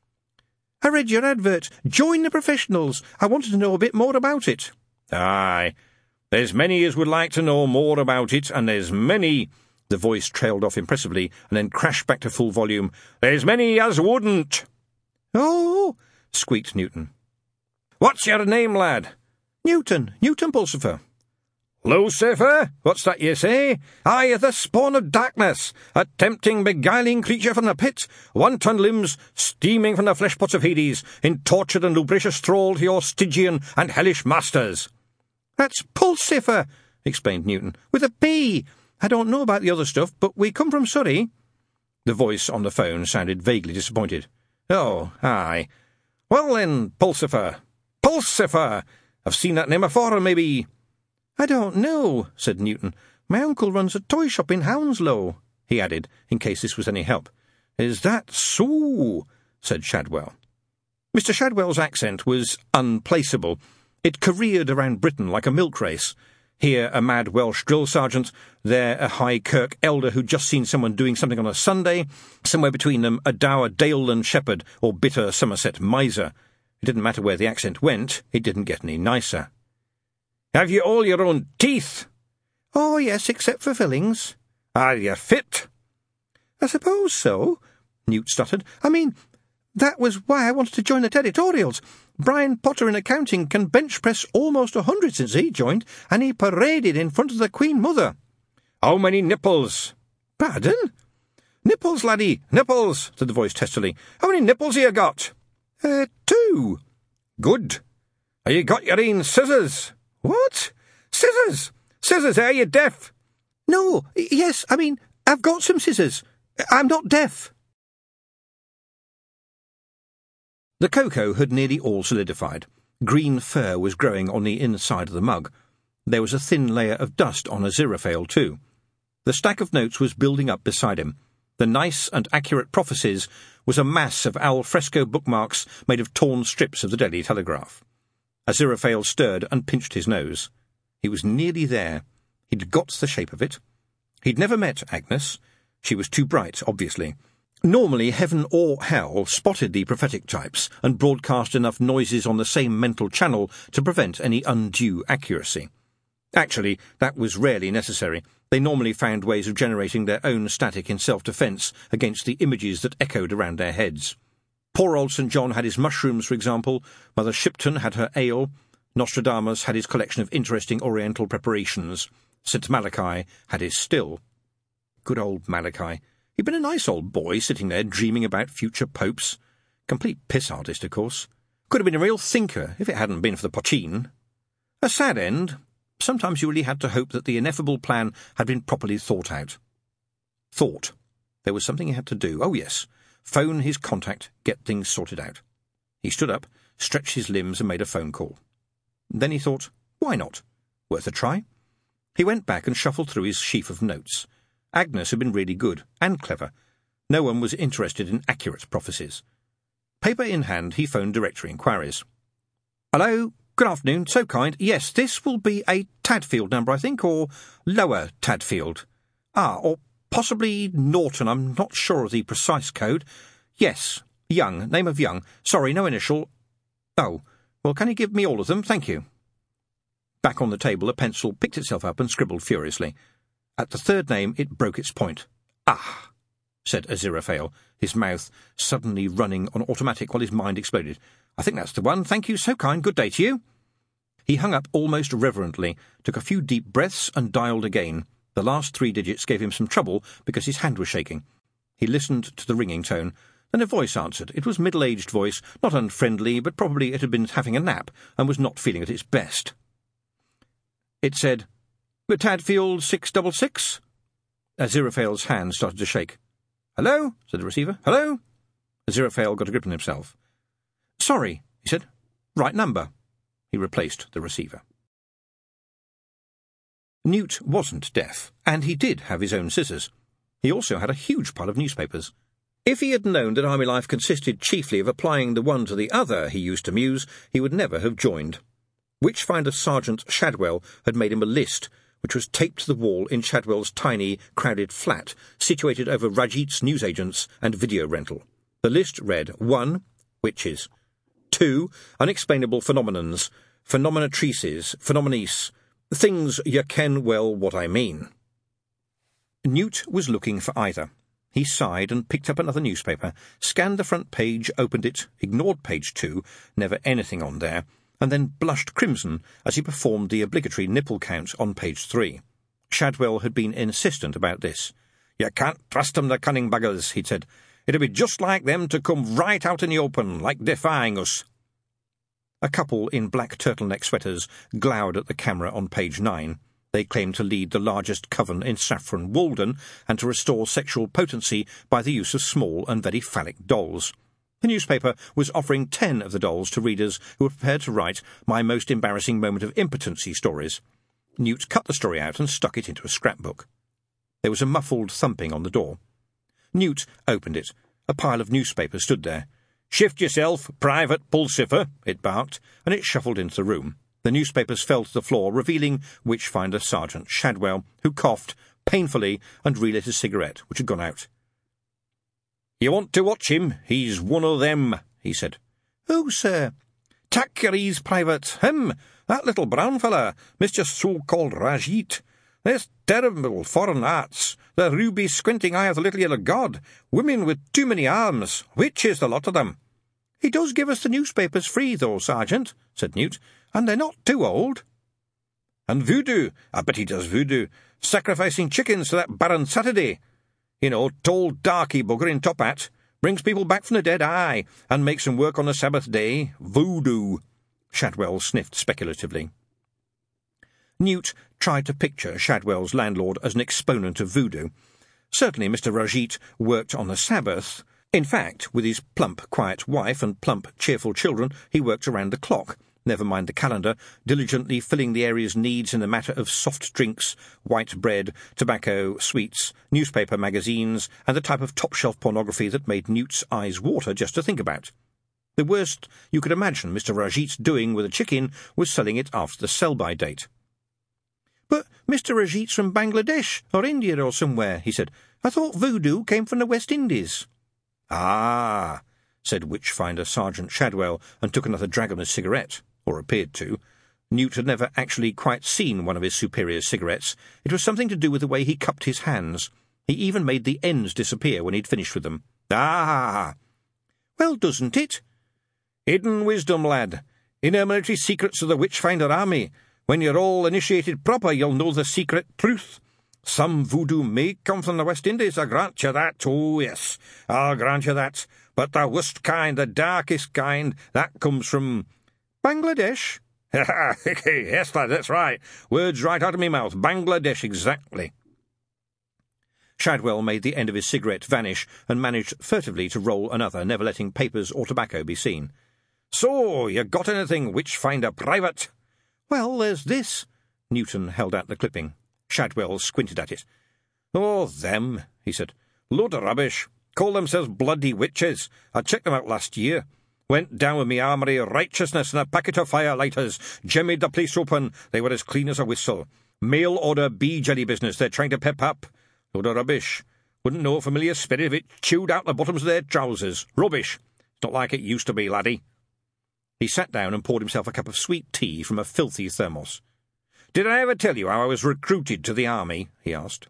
I read your advert. Join the professionals. I wanted to know a bit more about it. Aye. There's many as would like to know more about it, and there's many— The voice trailed off impressively, and then crashed back to full volume. There's many as wouldn't. Oh, squeaked Newton. What's your name, lad? Newton. Newton Pulsifer. Lucifer? What's that you say? I, the spawn of darkness, a tempting, beguiling creature from the pit, wanton limbs steaming from the fleshpots of Hades, in tortured and lubricious thrall to your Stygian and hellish masters. That's Pulsifer, explained Newton, with a P. I don't know about the other stuff, but we come from Surrey. The voice on the phone sounded vaguely disappointed. Oh, aye. Well then, Pulsifer. Pulsifer! I've seen that name afore, maybe— I don't know, said Newton. My uncle runs a toy shop in Hounslow, he added, in case this was any help. Is that so? Said Shadwell. Mister Shadwell's accent was unplaceable. It careered around Britain like a milk race. Here a mad Welsh drill sergeant, there a high kirk elder who'd just seen someone doing something on a Sunday, somewhere between them a dour Daleland shepherd or bitter Somerset miser. It didn't matter where the accent went, it didn't get any nicer. Have you all your own teeth? Oh, yes, except for fillings. Are you fit? I suppose so, Newt stuttered. I mean, That was why I wanted to join the editorials. Brian Potter in accounting can bench press almost a hundred since he joined, and he paraded in front of the Queen Mother. How many nipples? Pardon? Nipples, laddie, nipples, said the voice testily. How many nipples have you got? Uh, two. Good. Have you got your own scissors? What? Scissors? Scissors, are you deaf? No, yes, I mean, I've got some scissors. I'm not deaf. The cocoa had nearly all solidified. Green fur was growing on the inside of the mug. There was a thin layer of dust on Aziraphale too. The stack of notes was building up beside him. The nice and accurate prophecies was a mass of al fresco bookmarks made of torn strips of the Daily Telegraph. Aziraphale stirred and pinched his nose. He was nearly there. He'd got the shape of it. He'd never met Agnes. She was too bright, obviously. Normally, heaven or hell spotted the prophetic types and broadcast enough noises on the same mental channel to prevent any undue accuracy. Actually, that was rarely necessary. They normally found ways of generating their own static in self-defence against the images that echoed around their heads. Poor old Saint John had his mushrooms, for example. Mother Shipton had her ale. Nostradamus had his collection of interesting oriental preparations. Saint Malachi had his still. Good old Malachi. He'd been a nice old boy, sitting there dreaming about future popes. Complete piss artist, of course. Could have been a real thinker, if it hadn't been for the poteen. A sad end. Sometimes you really had to hope that the ineffable plan had been properly thought out. Thought. There was something he had to do. Oh, yes. Phone his contact, get things sorted out. He stood up, stretched his limbs and made a phone call. Then he thought, why not? Worth a try? He went back and shuffled through his sheaf of notes. Agnes had been really good, and clever. No one was interested in accurate prophecies. Paper in hand, he phoned directory inquiries. Hello, good afternoon, so kind. Yes, this will be a Tadfield number, I think, or Lower Tadfield. Ah, or possibly Norton, I'm not sure of the precise code. Yes, Young, name of Young. Sorry, no initial. Oh, well, can you give me all of them? Thank you. Back on the table, a pencil picked itself up and scribbled furiously. At the third name, it broke its point. Ah, said Aziraphale, his mouth suddenly running on automatic while his mind exploded. I think that's the one. Thank you, so kind. Good day to you. He hung up almost reverently, took a few deep breaths and dialed again. The last three digits gave him some trouble because his hand was shaking. He listened to the ringing tone. Then a voice answered. It was a middle-aged voice, not unfriendly, but probably it had been having a nap and was not feeling at its best. It said, Tadfield six double six? Aziraphale's hand started to shake. Hello? Said the receiver. Hello? Aziraphale got a grip on himself. Sorry, he said. Right number. He replaced the receiver. Newt wasn't deaf, and he did have his own scissors. He also had a huge pile of newspapers. If he had known that army life consisted chiefly of applying the one to the other, he used to muse, he would never have joined. Witchfinder Sergeant Shadwell had made him a list, which was taped to the wall in Shadwell's tiny, crowded flat, situated over Rajit's newsagents and video rental. The list read one. Witches. two. Unexplainable phenomenons, phenomenatrices, phenomenies, things you ken well what I mean. Newt was looking for either. He sighed and picked up another newspaper, scanned the front page, opened it, ignored page two, never anything on there, and then blushed crimson as he performed the obligatory nipple count on page three. Shadwell had been insistent about this. You can't trust 'em, the cunning buggers, he'd said. It'd be just like them to come right out in the open, like defying us. A couple in black turtleneck sweaters glowered at the camera on page nine. They claimed to lead the largest coven in Saffron Walden and to restore sexual potency by the use of small and very phallic dolls. The newspaper was offering ten of the dolls to readers who were prepared to write my most embarrassing moment of impotency stories. Newt cut the story out and stuck it into a scrapbook. There was a muffled thumping on the door. Newt opened it. A pile of newspapers stood there. "Shift yourself, Private Pulsifer," it barked, and it shuffled into the room. The newspapers fell to the floor, revealing Witchfinder Sergeant Shadwell, who coughed painfully and relit his cigarette, which had gone out. "You want to watch him? He's one of them," he said. "Oh, sir." "Tak your ease, Private. Him, that little brown fella, Mister so-called Rajit. There's terrible foreign arts, the ruby squinting eye of the little yellow god, women with too many arms, witches the lot of them. "He does give us the newspapers free, though, Sergeant," said Newt, "and they're not too old." "And voodoo, I bet he does voodoo, sacrificing chickens to that Baron Saturday. You know, tall darky bugger in top hat, brings people back from the dead, aye, and makes them work on the Sabbath day. Voodoo." Shadwell sniffed speculatively. Newt tried to picture Shadwell's landlord as an exponent of voodoo. Certainly Mister Rajit worked on the Sabbath. In fact, with his plump, quiet wife and plump, cheerful children, he worked around the clock, never mind the calendar, diligently filling the area's needs in the matter of soft drinks, white bread, tobacco, sweets, newspaper magazines, and the type of top-shelf pornography that made Newt's eyes water just to think about. The worst you could imagine Mister Rajit doing with a chicken was selling it after the sell-by date. "But Mister Rajit's from Bangladesh, or India or somewhere," he said. "I thought voodoo came from the West Indies." "Ah," said Witchfinder Sergeant Shadwell, and took another drag on his cigarette, or appeared to. Newt had never actually quite seen one of his superior's cigarettes. It was something to do with the way he cupped his hands. He even made the ends disappear when he'd finished with them. "Ah! Well, doesn't it? Hidden wisdom, lad. Inner military secrets of the Witchfinder Army. When you're all initiated proper, you'll know the secret truth. Some voodoo may come from the West Indies, I grant you that. Oh, yes, I'll grant you that. But the worst kind, the darkest kind, that comes from Bangladesh." "Yes, lad, that's right. Words right out of me mouth. Bangladesh, exactly." Shadwell made the end of his cigarette vanish and managed furtively to roll another, never letting papers or tobacco be seen. "So, you got anything, Witchfinder Private?" "Well, there's this." Newton held out the clipping. Shadwell squinted at it. "Oh, them," he said. "Load of rubbish. Call themselves bloody witches. I checked them out last year. Went down with me armoury of righteousness and a packet of firelighters. Jemmied the place open. They were as clean as a whistle. Mail order bee jelly business they're trying to pep up. Load of rubbish. Wouldn't know a familiar spirit if it chewed out the bottoms of their trousers. Rubbish. It's not like it used to be, laddie." He sat down and poured himself a cup of sweet tea from a filthy thermos. "Did I ever tell you how I was recruited to the army?" he asked.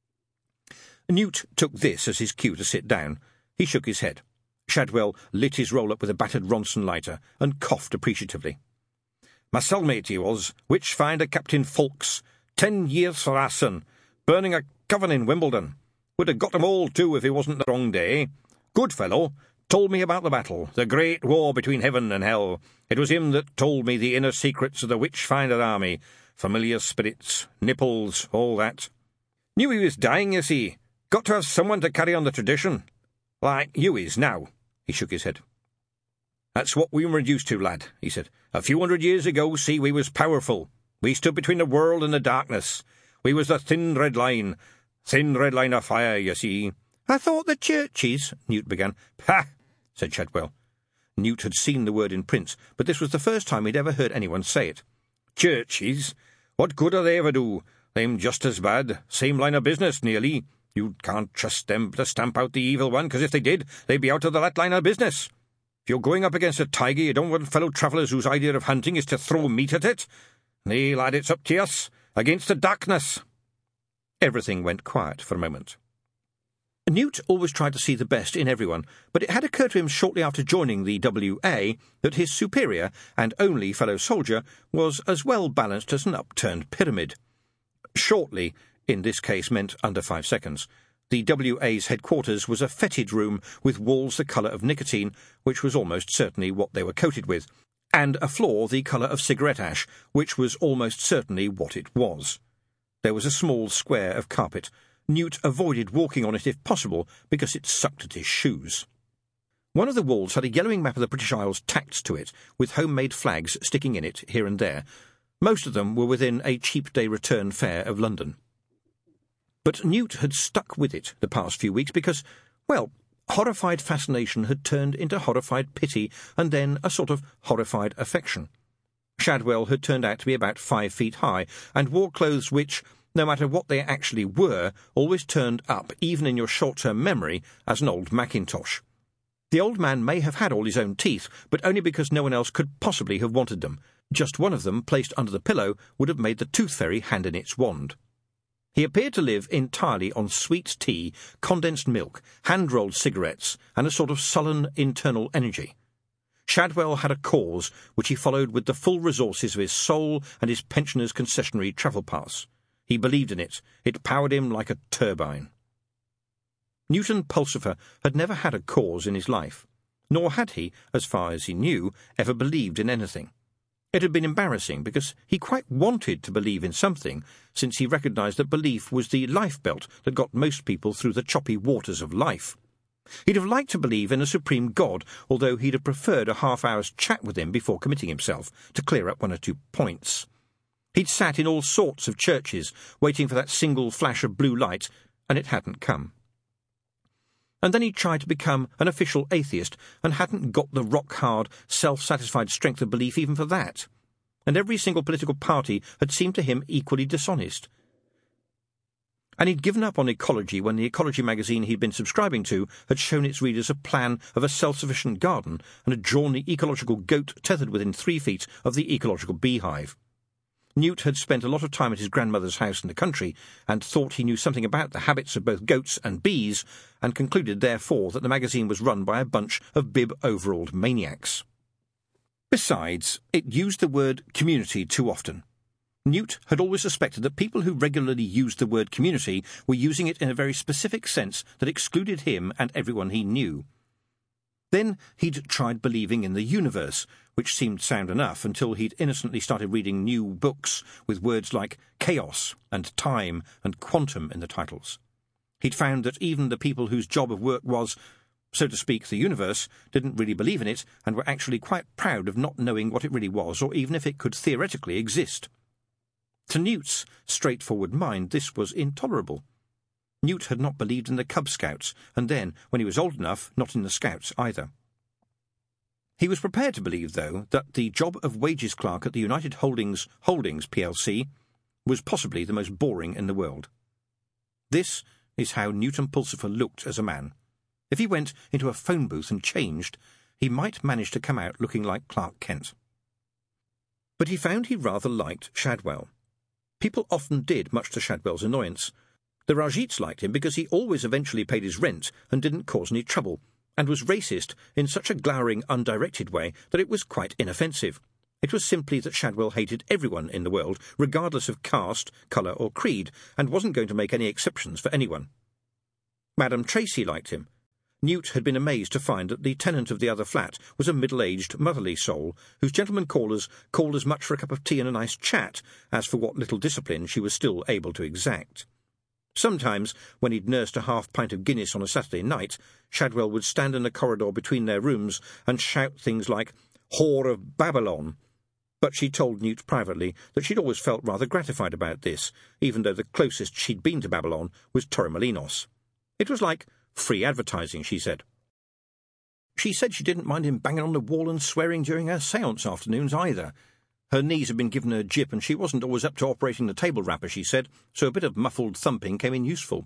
Newt took this as his cue to sit down. He shook his head. Shadwell lit his roll-up with a battered Ronson lighter and coughed appreciatively. "My cellmate he was, Witchfinder Captain Fawkes. Ten years for arson. Burning a coven in Wimbledon. Would have got them all, too, if it wasn't the wrong day. Good fellow. Told me about the battle, the great war between heaven and hell. It was him that told me the inner secrets of the Witchfinder Army. Familiar spirits, nipples, all that. Knew he was dying, you see. Got to have someone to carry on the tradition. Like you is now." He shook his head. "That's what we were reduced to, lad," he said. "A few hundred years ago, see, we was powerful. We stood between the world and the darkness. We was the thin red line. Thin red line of fire, you see." "I thought the churches," Newt began. "Ha!" said Shadwell. Newt had seen the word in print, but this was the first time he'd ever heard anyone say it. "Churches? What good do they ever do? They'm just as bad. Same line of business, nearly. You can't trust them to stamp out the evil one, because if they did, they'd be out of that line of business. If you're going up against a tiger, you don't want fellow travellers whose idea of hunting is to throw meat at it. Nay, lad, it's up to us, against the darkness." Everything went quiet for a moment. Newt always tried to see the best in everyone, but it had occurred to him shortly after joining the W A that his superior and only fellow soldier was as well balanced as an upturned pyramid. Shortly, in this case, meant under five seconds. The W A's headquarters was a fetid room with walls the colour of nicotine, which was almost certainly what they were coated with, and a floor the colour of cigarette ash, which was almost certainly what it was. There was a small square of carpet. Newt avoided walking on it if possible, because it sucked at his shoes. One of the walls had a yellowing map of the British Isles tacked to it, with homemade flags sticking in it here and there. Most of them were within a cheap day return fare of London. But Newt had stuck with it the past few weeks because, well, horrified fascination had turned into horrified pity and then a sort of horrified affection. Shadwell had turned out to be about five feet high and wore clothes which, no matter what they actually were, always turned up, even in your short-term memory, as an old Mackintosh. The old man may have had all his own teeth, but only because no one else could possibly have wanted them. Just one of them, placed under the pillow, would have made the tooth fairy hand in its wand. He appeared to live entirely on sweet tea, condensed milk, hand-rolled cigarettes, and a sort of sullen internal energy. Shadwell had a cause which he followed with the full resources of his soul and his pensioners' concessionary travel pass. He believed in it. It powered him like a turbine. Newton Pulsifer had never had a cause in his life, nor had he, as far as he knew, ever believed in anything. It had been embarrassing because he quite wanted to believe in something, since he recognised that belief was the lifebelt that got most people through the choppy waters of life. He'd have liked to believe in a supreme God, although he'd have preferred a half-hour's chat with him before committing himself to clear up one or two points. He'd sat in all sorts of churches, waiting for that single flash of blue light, and it hadn't come. And then he tried to become an official atheist, and hadn't got the rock-hard, self-satisfied strength of belief even for that. And every single political party had seemed to him equally dishonest. And he'd given up on ecology when the ecology magazine he'd been subscribing to had shown its readers a plan of a self-sufficient garden and had drawn the ecological goat tethered within three feet of the ecological beehive. Newt had spent a lot of time at his grandmother's house in the country, and thought he knew something about the habits of both goats and bees, and concluded, therefore, that the magazine was run by a bunch of bib-overalled maniacs. Besides, it used the word community too often. Newt had always suspected that people who regularly used the word community were using it in a very specific sense that excluded him and everyone he knew. Then he'd tried believing in the universe, which seemed sound enough until he'd innocently started reading new books with words like chaos and time and quantum in the titles. He'd found that even the people whose job of work was, so to speak, the universe, didn't really believe in it and were actually quite proud of not knowing what it really was or even if it could theoretically exist. To Newt's straightforward mind, this was intolerable. Newt had not believed in the Cub Scouts, and then, when he was old enough, not in the Scouts either. He was prepared to believe, though, that the job of wages clerk at the United Holdings Holdings P L C was possibly the most boring in the world. This is how Newton Pulsifer looked as a man. If he went into a phone booth and changed, he might manage to come out looking like Clark Kent. But he found he rather liked Shadwell. People often did, much to Shadwell's annoyance. The Rajites liked him because he always eventually paid his rent and didn't cause any trouble, and was racist in such a glowering, undirected way that it was quite inoffensive. It was simply that Shadwell hated everyone in the world, regardless of caste, colour or creed, and wasn't going to make any exceptions for anyone. Madame Tracy liked him. Newt had been amazed to find that the tenant of the other flat was a middle-aged, motherly soul, whose gentlemen callers called as much for a cup of tea and a nice chat as for what little discipline she was still able to exact. Sometimes, when he'd nursed a half-pint of Guinness on a Saturday night, Shadwell would stand in the corridor between their rooms and shout things like, "Whore of Babylon." But she told Newt privately that she'd always felt rather gratified about this, even though the closest she'd been to Babylon was Torremolinos. It was like free advertising, she said. She said she didn't mind him banging on the wall and swearing during her séance afternoons either. Her knees had been given her jip, and she wasn't always up to operating the table wrapper, she said, so a bit of muffled thumping came in useful.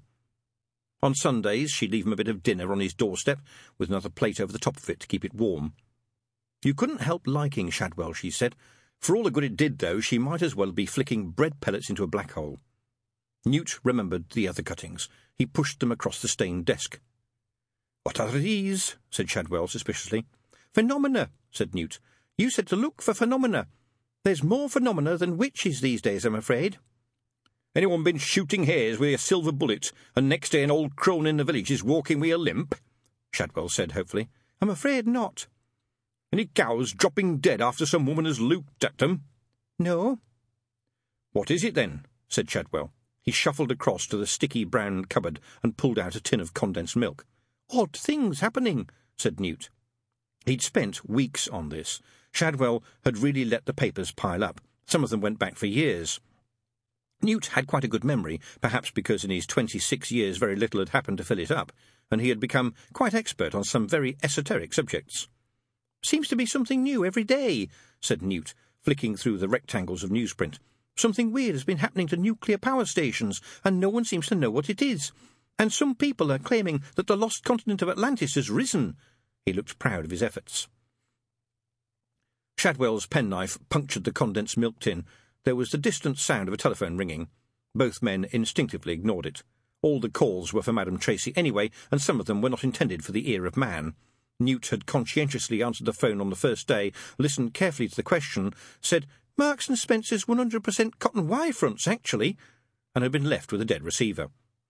On Sundays, she'd leave him a bit of dinner on his doorstep, with another plate over the top of it to keep it warm. You couldn't help liking Shadwell, she said. For all the good it did, though, she might as well be flicking bread pellets into a black hole. Newt remembered the other cuttings. He pushed them across the stained desk. "What are these?" said Shadwell suspiciously. "Phenomena," said Newt. "You said to look for phenomena. There's more phenomena than witches these days, I'm afraid." "Anyone been shooting hares with a silver bullet, and next day an old crone in the village is walking with a limp?" Shadwell said hopefully. "I'm afraid not." "Any cows dropping dead after some woman has looked at them?" "No." "What is it, then?" said Shadwell. He shuffled across to the sticky brown cupboard and pulled out a tin of condensed milk. "Odd things happening," said Newt. He'd spent weeks on this. Shadwell had really let the papers pile up. Some of them went back for years. Newt had quite a good memory, perhaps because in his twenty-six years very little had happened to fill it up, and he had become quite expert on some very esoteric subjects. "Seems to be something new every day," said Newt, flicking through the rectangles of newsprint. "Something weird has been happening to nuclear power stations, and no one seems to know what it is. And some people are claiming that the lost continent of Atlantis has risen." He looked proud of his efforts. Shadwell's penknife punctured the condensed milk tin. There was the distant sound of a telephone ringing. Both men instinctively ignored it. All the calls were for Madame Tracy anyway, and some of them were not intended for the ear of man. Newt had conscientiously answered the phone on the first day, listened carefully to the question, said, "Marks and Spencer's one hundred percent cotton Y fronts, actually," and had been left with a dead receiver.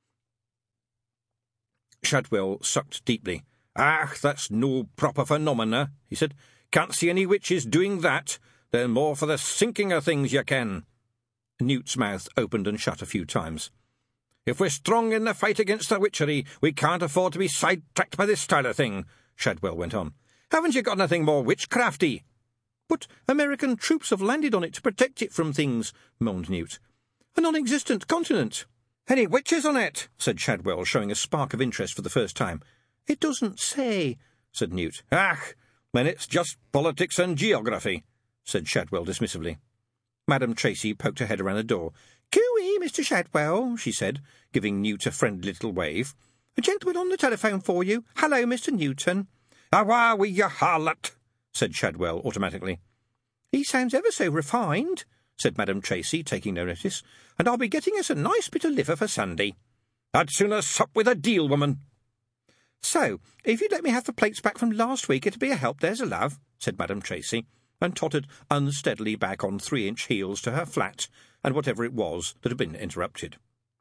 Shadwell sucked deeply. "Ah, that's no proper phenomena," he said. "Can't see any witches doing that. They're more for the sinking of things, you can." Newt's mouth opened and shut a few times. "If we're strong in the fight against the witchery, we can't afford to be sidetracked by this style of thing," Shadwell went on. "Haven't you got anything more witchcrafty?" "But American troops have landed on it to protect it from things," moaned Newt. "A non-existent continent." "Any witches on it?" said Shadwell, showing a spark of interest for the first time. "It doesn't say," said Newt. "Ah, then it's just politics and geography," said Shadwell dismissively. Madame Tracy poked her head around the door. "Cooey, Mister Shadwell," she said, giving Newt a friendly little wave. "A gentleman on the telephone for you. Hello, Mister Newton." "Awa wi you harlot," said Shadwell automatically. "He sounds ever so refined," said Madame Tracy, taking no notice, "and I'll be getting us a nice bit of liver for Sunday." "I'd sooner sup with a deal woman." "So, if you'd let me have the plates back from last week, it'd be a help, there's a love," said Madame Tracy, and tottered unsteadily back on three-inch heels to her flat and whatever it was that had been interrupted.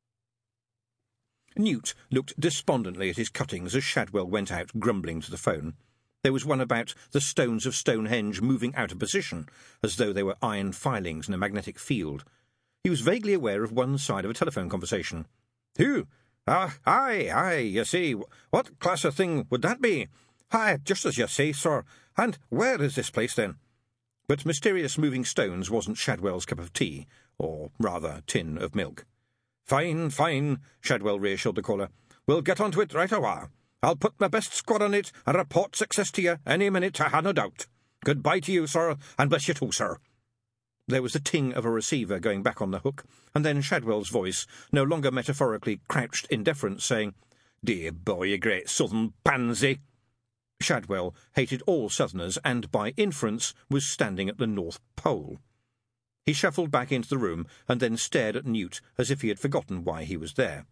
Newt looked despondently at his cuttings as Shadwell went out, grumbling to the phone. There was one about the stones of Stonehenge moving out of position, as though they were iron filings in a magnetic field. He was vaguely aware of one side of a telephone conversation. "Who? Ah, aye, aye, you see. What class of thing would that be? Aye, just as you say, sir. And where is this place, then?" But mysterious moving stones wasn't Shadwell's cup of tea, or, rather, tin of milk. "Fine, fine," Shadwell reassured the caller. "We'll get on to it right awa. I'll put my best squad on it and report success to you any minute, I ha' no doubt. Goodbye to you, sir, and bless you too, sir." There was the ting of a receiver going back on the hook, and then Shadwell's voice, no longer metaphorically crouched in deference, saying, "Dear boy, you great southern pansy." Shadwell hated all Southerners and, by inference, was standing at the North Pole. He shuffled back into the room and then stared at Newt as if he had forgotten why he was there.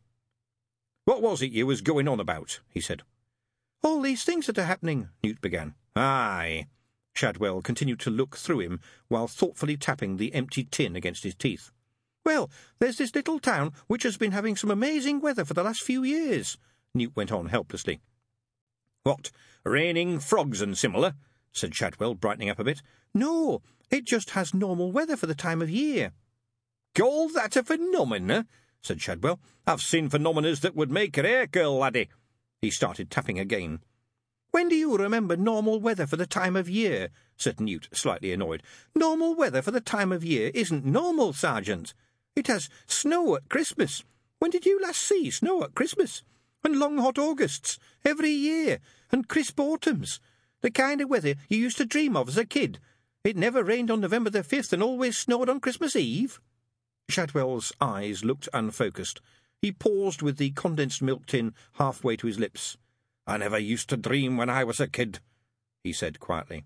"What was it you was going on about?" he said. "All these things that are happening," Newt began. "Aye." Shadwell continued to look through him while thoughtfully tapping the empty tin against his teeth. "Well, there's this little town which has been having some amazing weather for the last few years," Newt went on helplessly. "What, raining frogs and similar?" said Shadwell, brightening up a bit. "No, it just has normal weather for the time of year." "Call that a phenomena?" said Shadwell. "I've seen phenomenas that would make your hair curl, laddie." He started tapping again. "When do you remember normal weather for the time of year?" said Newt, slightly annoyed. "Normal weather for the time of year isn't normal, Sergeant. It has snow at Christmas. When did you last see snow at Christmas? And long hot Augusts, every year, and crisp autumns. The kind of weather you used to dream of as a kid. It never rained on November the fifth and always snowed on Christmas Eve." Shadwell's eyes looked unfocused. He paused with the condensed milk tin halfway to his lips. "I never used to dream when I was a kid," he said quietly.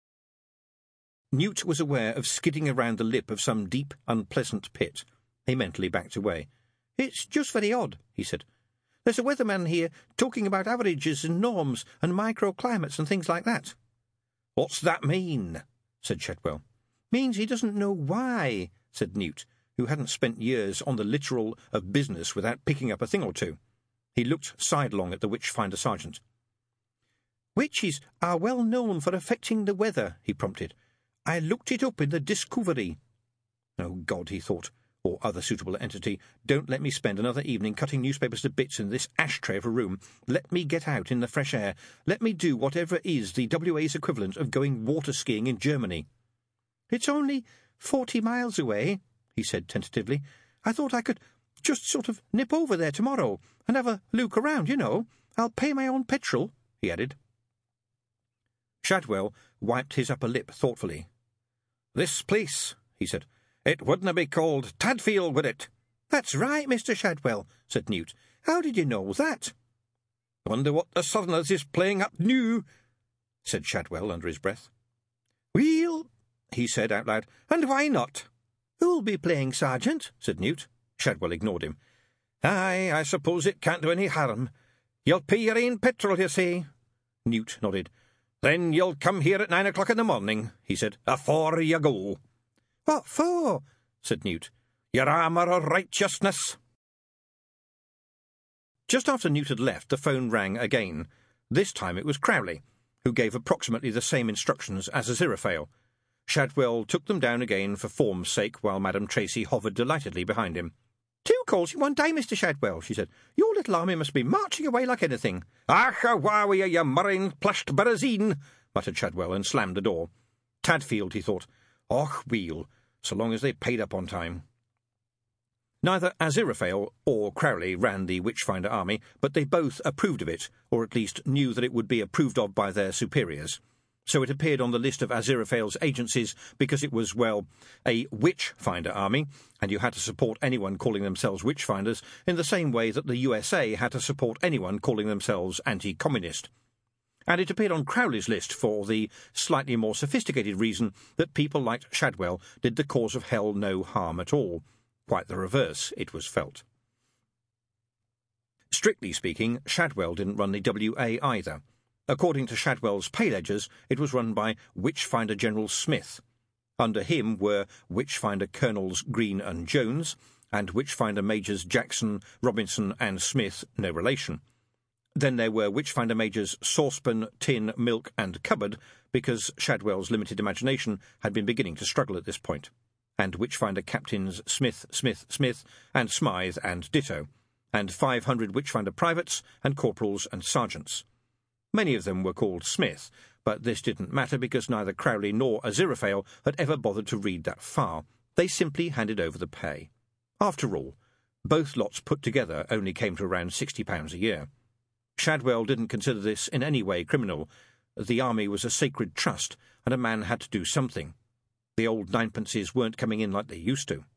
Newt was aware of skidding around the lip of some deep, unpleasant pit. He mentally backed away. "It's just very odd," he said. "There's a weatherman here talking about averages and norms and microclimates and things like that." "What's that mean?" said Shadwell. "Means he doesn't know why," said Newt, who hadn't spent years on the littoral of business without picking up a thing or two. He looked sidelong at the witch-finder sergeant. "Witches are well known for affecting the weather," he prompted. "I looked it up in the Discovery." "Oh, God," he thought, or other suitable entity, "don't let me spend another evening cutting newspapers to bits in this ashtray of a room. Let me get out in the fresh air. Let me do whatever is the W A's equivalent of going water-skiing in Germany." "It's only forty miles away," he said tentatively. "I thought I could just sort of nip over there tomorrow and have a look around, you know. I'll pay my own petrol," he added. Shadwell wiped his upper lip thoughtfully. "This place," he said. "It wouldn't be called Tadfield, would it?" "That's right, Mister Shadwell," said Newt. "How did you know that?" "Wonder what the Southerners is playing up new," said Shadwell under his breath. "Well," he said out loud, "and why not?" "Who'll be playing, Sergeant?" said Newt. Shadwell ignored him. "Aye, I suppose it can't do any harm. You'll pay your ain petrol, you say?" Newt nodded. "Then you'll come here at nine o'clock in the morning," he said, "afore you go." "What for?" said Newt. "Your armour of righteousness." Just after Newt had left, the phone rang again. This time it was Crowley, who gave approximately the same instructions as Aziraphale. Shadwell took them down again for form's sake, while Madame Tracy hovered delightedly behind him. "Two calls in one day, Mister Shadwell," she said. "Your little army must be marching away like anything." "Ach, a wowie, you murrain plushed barazine," muttered Shadwell, and slammed the door. Tadfield, he thought. Och, weel, so long as they paid up on time. Neither Aziraphale or Crowley ran the Witchfinder army, but they both approved of it, or at least knew that it would be approved of by their superiors. So it appeared on the list of Aziraphale's agencies because it was, well, a Witchfinder army, and you had to support anyone calling themselves Witchfinders in the same way that the U S A had to support anyone calling themselves anti-communist. And it appeared on Crowley's list for the slightly more sophisticated reason that people like Shadwell did the cause of hell no harm at all. Quite the reverse, it was felt. Strictly speaking, Shadwell didn't run the W A either. According to Shadwell's pay ledgers, it was run by Witchfinder General Smith. Under him were Witchfinder Colonels Green and Jones, and Witchfinder Majors Jackson, Robinson and Smith, no relation. Then there were Witchfinder Majors Saucepan, Tin, Milk and Cupboard, because Shadwell's limited imagination had been beginning to struggle at this point, and Witchfinder Captains Smith, Smith, Smith, and Smythe and ditto, and five hundred Witchfinder Privates and Corporals and Sergeants. Many of them were called Smith, but this didn't matter because neither Crowley nor Aziraphale had ever bothered to read that far. They simply handed over the pay. After all, both lots put together only came to around sixty pounds a year. Shadwell didn't consider this in any way criminal. The army was a sacred trust, and a man had to do something. The old ninepences weren't coming in like they used to.